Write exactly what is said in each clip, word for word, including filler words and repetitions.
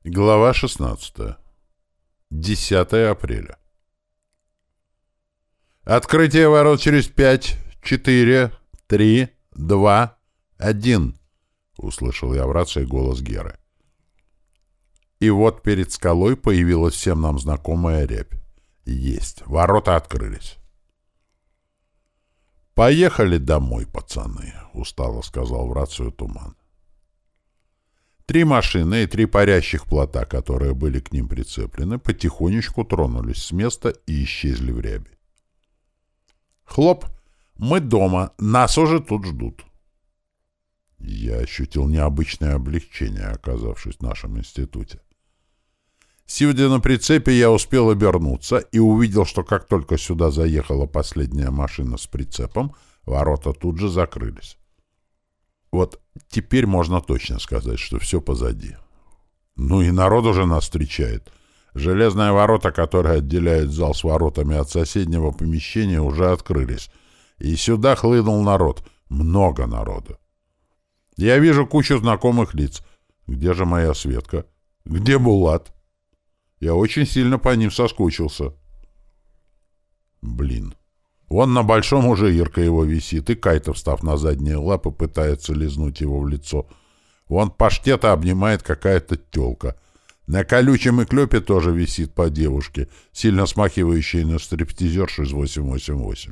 Глава шестнадцатая. десятое апреля. «Открытие ворот через пять, четыре, три, два, один», — услышал я в рации голос Геры. И вот перед скалой появилась всем нам знакомая рябь. Есть, ворота открылись. «Поехали домой, пацаны», — устало сказал в рацию Туман. Три машины и три парящих плота, которые были к ним прицеплены, потихонечку тронулись с места и исчезли в ряби. Хлоп! Мы дома, нас уже тут ждут. Я ощутил необычное облегчение, оказавшись в нашем институте. Сидя на прицепе, я успел обернуться и увидел, что как только сюда заехала последняя машина с прицепом, ворота тут же закрылись. Вот теперь можно точно сказать, что все позади. Ну и народ уже нас встречает. Железные ворота, которые отделяют зал с воротами от соседнего помещения, уже открылись. И сюда хлынул народ. Много народа. Я вижу кучу знакомых лиц. Где же моя Светка? Где Булат? Я очень сильно по ним соскучился. Блин. Вон на большом уже Ирка его висит, и Кайта, встав на задние лапы, пытается лизнуть его в лицо. Вон паштета обнимает какая-то тёлка. На колючем и клёпе тоже висит по девушке, сильно смахивающей на стриптизершу из восемь восемь восемь.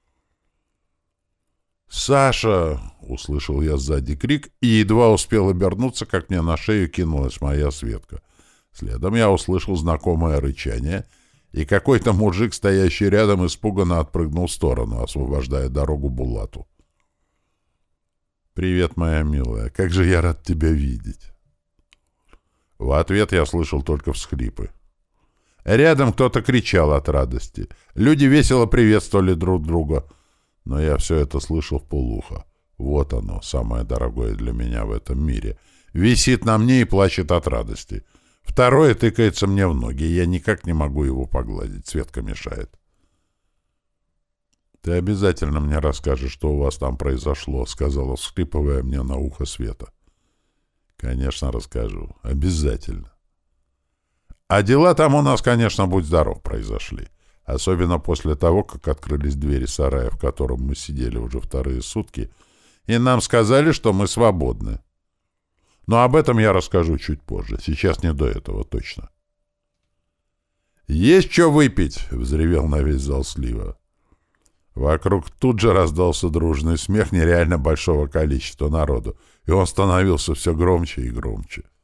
«Саша!» — услышал я сзади крик, и едва успел обернуться, как мне на шею кинулась моя Светка. Следом я услышал знакомое рычание, и какой-то мужик, стоящий рядом, испуганно отпрыгнул в сторону, освобождая дорогу Булату. «Привет, моя милая, как же я рад тебя видеть!» В ответ я слышал только всхлипы. Рядом кто-то кричал от радости. Люди весело приветствовали друг друга. Но я все это слышал вполуха. Вот оно, самое дорогое для меня в этом мире. Висит на мне и плачет от радости. Второе тыкается мне в ноги, и я никак не могу его погладить. Светка мешает. «Ты обязательно мне расскажешь, что у вас там произошло», — сказала, всхлипывая мне на ухо Света. «Конечно, расскажу. Обязательно. А дела там у нас, конечно, будь здоров, произошли. Особенно после того, как открылись двери сарая, в котором мы сидели уже вторые сутки, и нам сказали, что мы свободны. Но об этом я расскажу чуть позже. Сейчас не до этого точно». «Есть что выпить!» — взревел на весь зал Слива. Вокруг тут же раздался дружный смех нереально большого количества народу, и он становился все громче и громче.